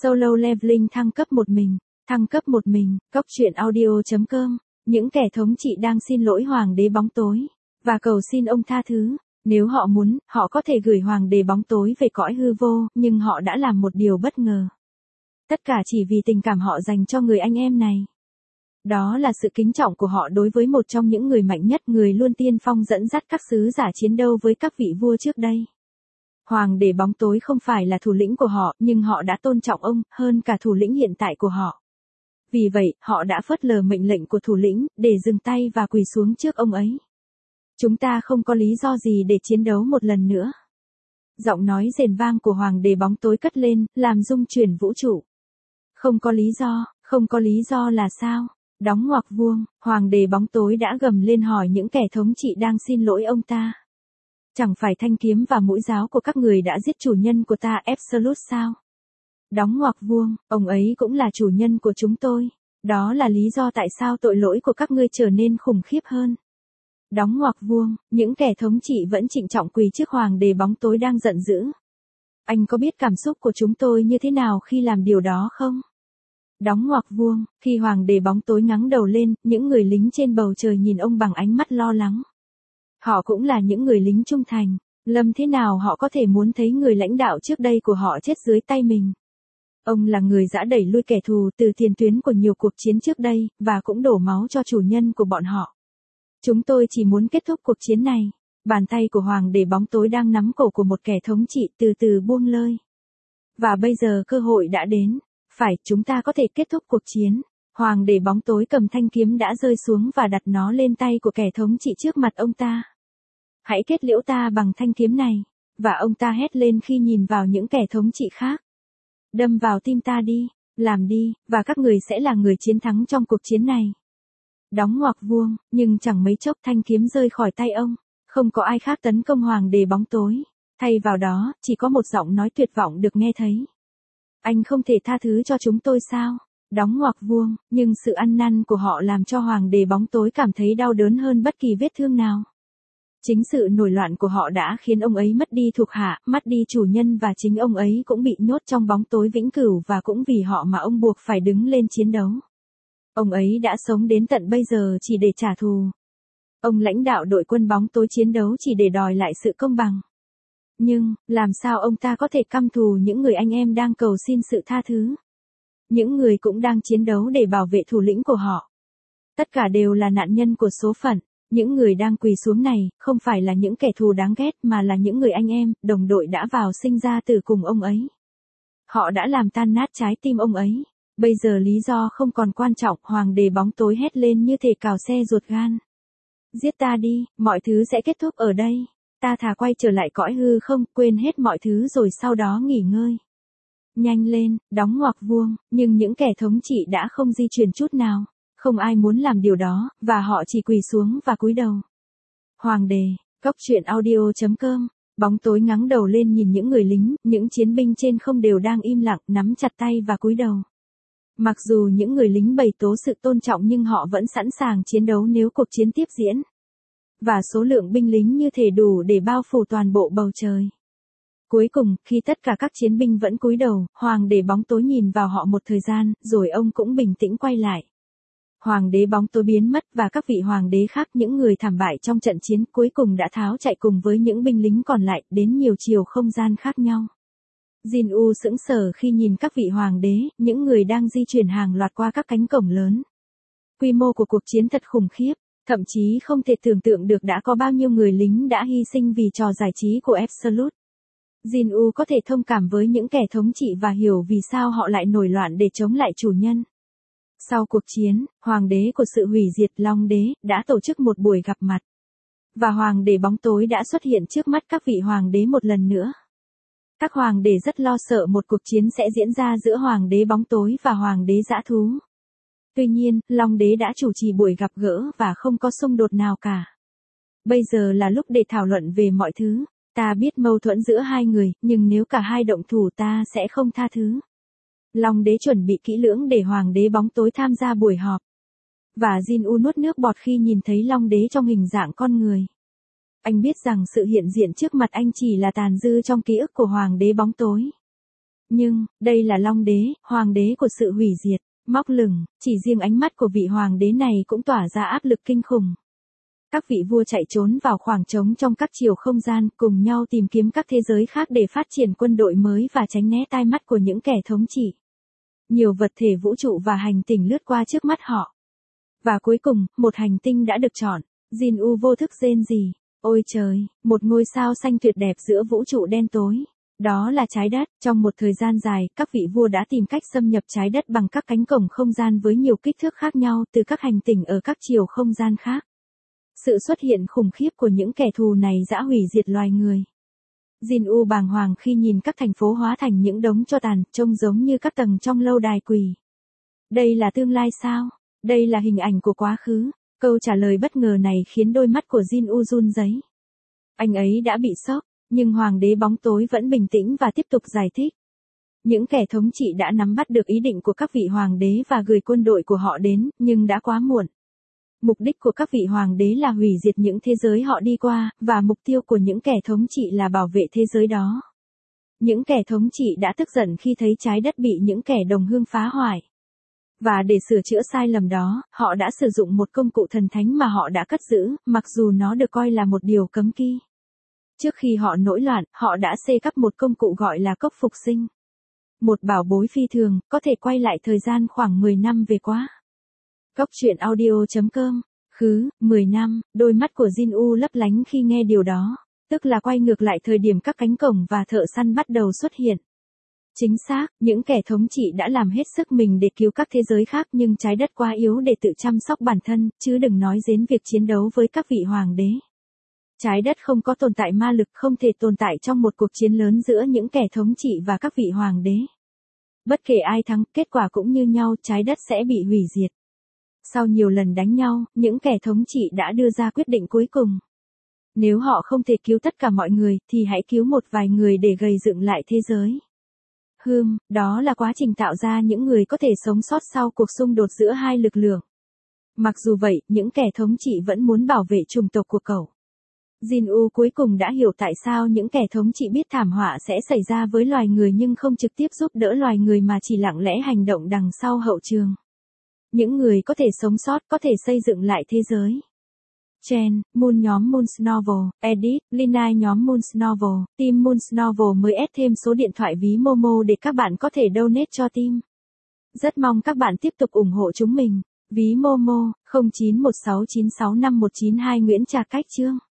Solo Leveling thăng cấp một mình, Cốc truyện audio.com, những kẻ thống trị đang xin lỗi Hoàng đế bóng tối, và cầu xin ông tha thứ. Nếu họ muốn, họ có thể gửi Hoàng đế bóng tối về cõi hư vô, nhưng họ đã làm một điều bất ngờ. Tất cả chỉ vì tình cảm họ dành cho người anh em này. Đó là sự kính trọng của họ đối với một trong những người mạnh nhất, người luôn tiên phong dẫn dắt các sứ giả chiến đấu với các vị vua trước đây. Hoàng đế bóng tối không phải là thủ lĩnh của họ, nhưng họ đã tôn trọng ông hơn cả thủ lĩnh hiện tại của họ. Vì vậy, họ đã phớt lờ mệnh lệnh của thủ lĩnh, để dừng tay và quỳ xuống trước ông ấy. Chúng ta không có lý do gì để chiến đấu một lần nữa. Giọng nói rền vang của Hoàng đế bóng tối cất lên, làm rung chuyển vũ trụ. Không có lý do là sao? Đóng ngoặc vuông, Hoàng đế bóng tối đã gầm lên hỏi những kẻ thống trị đang xin lỗi ông ta. Chẳng phải thanh kiếm và mũi giáo của các người đã giết chủ nhân của ta Absolute sao? Đóng ngoặc vuông, ông ấy cũng là chủ nhân của chúng tôi. Đó là lý do tại sao tội lỗi của các ngươi trở nên khủng khiếp hơn. Đóng ngoặc vuông, những kẻ thống trị vẫn trịnh trọng quỳ trước Hoàng đế bóng tối đang giận dữ. Anh có biết cảm xúc của chúng tôi như thế nào khi làm điều đó không? Đóng ngoặc vuông, khi Hoàng đế bóng tối ngẩng đầu lên, những người lính trên bầu trời nhìn ông bằng ánh mắt lo lắng. Họ cũng là những người lính trung thành, thế nào họ có thể muốn thấy người lãnh đạo trước đây của họ chết dưới tay mình. Ông là người đã đẩy lui kẻ thù từ tiền tuyến của nhiều cuộc chiến trước đây, và cũng đổ máu cho chủ nhân của bọn họ. Chúng tôi chỉ muốn kết thúc cuộc chiến này. Bàn tay của Hoàng đế bóng tối đang nắm cổ của một kẻ thống trị từ từ buông lơi. Và bây giờ cơ hội đã đến. Phải, chúng ta có thể kết thúc cuộc chiến. Hoàng đế bóng tối cầm thanh kiếm đã rơi xuống và đặt nó lên tay của kẻ thống trị trước mặt ông ta. Hãy kết liễu ta bằng thanh kiếm này. Và ông ta hét lên khi nhìn vào những kẻ thống trị khác. Đâm vào tim ta đi, làm đi, và các người sẽ là người chiến thắng trong cuộc chiến này. Đóng ngoặc vuông, nhưng chẳng mấy chốc thanh kiếm rơi khỏi tay ông. Không có ai khác tấn công Hoàng đế bóng tối. Thay vào đó, chỉ có một giọng nói tuyệt vọng được nghe thấy. Anh không thể tha thứ cho chúng tôi sao? Đóng ngoặc vuông, nhưng sự ăn năn của họ làm cho Hoàng đế bóng tối cảm thấy đau đớn hơn bất kỳ vết thương nào. Chính sự nổi loạn của họ đã khiến ông ấy mất đi thuộc hạ, mất đi chủ nhân, và chính ông ấy cũng bị nhốt trong bóng tối vĩnh cửu, và cũng vì họ mà ông buộc phải đứng lên chiến đấu. Ông ấy đã sống đến tận bây giờ chỉ để trả thù. Ông lãnh đạo đội quân bóng tối chiến đấu chỉ để đòi lại sự công bằng. Nhưng, làm sao ông ta có thể căm thù những người anh em đang cầu xin sự tha thứ? Những người cũng đang chiến đấu để bảo vệ thủ lĩnh của họ. Tất cả đều là nạn nhân của số phận. Những người đang quỳ xuống này, không phải là những kẻ thù đáng ghét, mà là những người anh em, đồng đội đã vào sinh ra từ cùng ông ấy. Họ đã làm tan nát trái tim ông ấy. Bây giờ lý do không còn quan trọng, Hoàng đế bóng tối hét lên như thể cào xe ruột gan. Giết ta đi, mọi thứ sẽ kết thúc ở đây. Ta thà quay trở lại cõi hư không, quên hết mọi thứ rồi sau đó nghỉ ngơi. Nhanh lên, đóng ngoặc vuông, nhưng những kẻ thống trị đã không di chuyển chút nào. Không ai muốn làm điều đó, và họ chỉ quỳ xuống và cúi đầu. Hoàng đế, Cốc truyện audio.com, bóng tối ngẩng đầu lên nhìn những người lính, những chiến binh trên không đều đang im lặng, nắm chặt tay và cúi đầu. Mặc dù những người lính bày tỏ sự tôn trọng, nhưng họ vẫn sẵn sàng chiến đấu nếu cuộc chiến tiếp diễn. Và số lượng binh lính như thể đủ để bao phủ toàn bộ bầu trời. Cuối cùng, khi tất cả các chiến binh vẫn cúi đầu, Hoàng đế bóng tối nhìn vào họ một thời gian, rồi ông cũng bình tĩnh quay lại. Hoàng đế bóng tối biến mất, và các vị hoàng đế khác, những người thảm bại trong trận chiến, cuối cùng đã tháo chạy cùng với những binh lính còn lại, đến nhiều chiều không gian khác nhau. Jin-U sững sờ khi nhìn các vị hoàng đế, những người đang di chuyển hàng loạt qua các cánh cổng lớn. Quy mô của cuộc chiến thật khủng khiếp, thậm chí không thể tưởng tượng được đã có bao nhiêu người lính đã hy sinh vì trò giải trí của Absolute. Jin-U có thể thông cảm với những kẻ thống trị và hiểu vì sao họ lại nổi loạn để chống lại chủ nhân. Sau cuộc chiến, Hoàng đế của sự hủy diệt, Long đế, đã tổ chức một buổi gặp mặt. Và Hoàng đế bóng tối đã xuất hiện trước mắt các vị hoàng đế một lần nữa. Các hoàng đế rất lo sợ một cuộc chiến sẽ diễn ra giữa Hoàng đế bóng tối và Hoàng đế dã thú. Tuy nhiên, Long đế đã chủ trì buổi gặp gỡ và không có xung đột nào cả. Bây giờ là lúc để thảo luận về mọi thứ. Ta biết mâu thuẫn giữa hai người, nhưng nếu cả hai động thủ ta sẽ không tha thứ. Long đế chuẩn bị kỹ lưỡng để Hoàng đế bóng tối tham gia buổi họp. Và Jin-U nuốt nước bọt khi nhìn thấy Long đế trong hình dạng con người. Anh biết rằng sự hiện diện trước mặt anh chỉ là tàn dư trong ký ức của Hoàng đế bóng tối. Nhưng, đây là Long đế, hoàng đế của sự hủy diệt, móc lửng, chỉ riêng ánh mắt của vị hoàng đế này cũng tỏa ra áp lực kinh khủng. Các vị vua chạy trốn vào khoảng trống trong các chiều không gian, cùng nhau tìm kiếm các thế giới khác để phát triển quân đội mới và tránh né tai mắt của những kẻ thống trị. Nhiều vật thể vũ trụ và hành tinh lướt qua trước mắt họ. Và cuối cùng, một hành tinh đã được chọn. Jin-U vô thức rên rỉ. Ôi trời, một ngôi sao xanh tuyệt đẹp giữa vũ trụ đen tối. Đó là trái đất. Trong một thời gian dài, các vị vua đã tìm cách xâm nhập trái đất bằng các cánh cổng không gian với nhiều kích thước khác nhau từ các hành tinh ở các chiều không gian khác. Sự xuất hiện khủng khiếp của những kẻ thù này đã hủy diệt loài người. Jin-U bàng hoàng khi nhìn các thành phố hóa thành những đống tro tàn, trông giống như các tầng trong lâu đài quỷ. Đây là tương lai sao? Đây là hình ảnh của quá khứ. Câu trả lời bất ngờ này khiến đôi mắt của Jin-U run rẩy. Anh ấy đã bị sốc, nhưng hoàng đế bóng tối vẫn bình tĩnh và tiếp tục giải thích. Những kẻ thống trị đã nắm bắt được ý định của các vị hoàng đế và gửi quân đội của họ đến, nhưng đã quá muộn. Mục đích của các vị hoàng đế là hủy diệt những thế giới họ đi qua, và mục tiêu của những kẻ thống trị là bảo vệ thế giới đó. Những kẻ thống trị đã tức giận khi thấy trái đất bị những kẻ đồng hương phá hoại. Và để sửa chữa sai lầm đó, họ đã sử dụng một công cụ thần thánh mà họ đã cất giữ, mặc dù nó được coi là một điều cấm kỵ. Trước khi họ nổi loạn, họ đã xây cắp một công cụ gọi là cốc phục sinh. Một bảo bối phi thường, có thể quay lại thời gian khoảng 10 năm về quá. Cốc truyện audio.com. 10 năm, đôi mắt của Jin-U lấp lánh khi nghe điều đó, tức là quay ngược lại thời điểm các cánh cổng và thợ săn bắt đầu xuất hiện. Chính xác, những kẻ thống trị đã làm hết sức mình để cứu các thế giới khác nhưng trái đất quá yếu để tự chăm sóc bản thân, chứ đừng nói đến việc chiến đấu với các vị hoàng đế. Trái đất không có tồn tại ma lực, không thể tồn tại trong một cuộc chiến lớn giữa những kẻ thống trị và các vị hoàng đế. Bất kể ai thắng, kết quả cũng như nhau, trái đất sẽ bị hủy diệt. Sau nhiều lần đánh nhau, những kẻ thống trị đã đưa ra quyết định cuối cùng. Nếu họ không thể cứu tất cả mọi người, thì hãy cứu một vài người để gây dựng lại thế giới. Đó là quá trình tạo ra những người có thể sống sót sau cuộc xung đột giữa hai lực lượng. Mặc dù vậy, những kẻ thống trị vẫn muốn bảo vệ chủng tộc của cậu. Jin-U cuối cùng đã hiểu tại sao những kẻ thống trị biết thảm họa sẽ xảy ra với loài người nhưng không trực tiếp giúp đỡ loài người mà chỉ lặng lẽ hành động đằng sau hậu trường. Những người có thể sống sót có thể xây dựng lại thế giới. Chen, Moon nhóm Moon's Novel, Edit, Linai nhóm Moon's Novel, team Moon's Novel mới add thêm số điện thoại ví Momo để các bạn có thể donate cho team. Rất mong các bạn tiếp tục ủng hộ chúng mình. Ví Momo, 0916965192 Nguyễn Trà Cách Chương.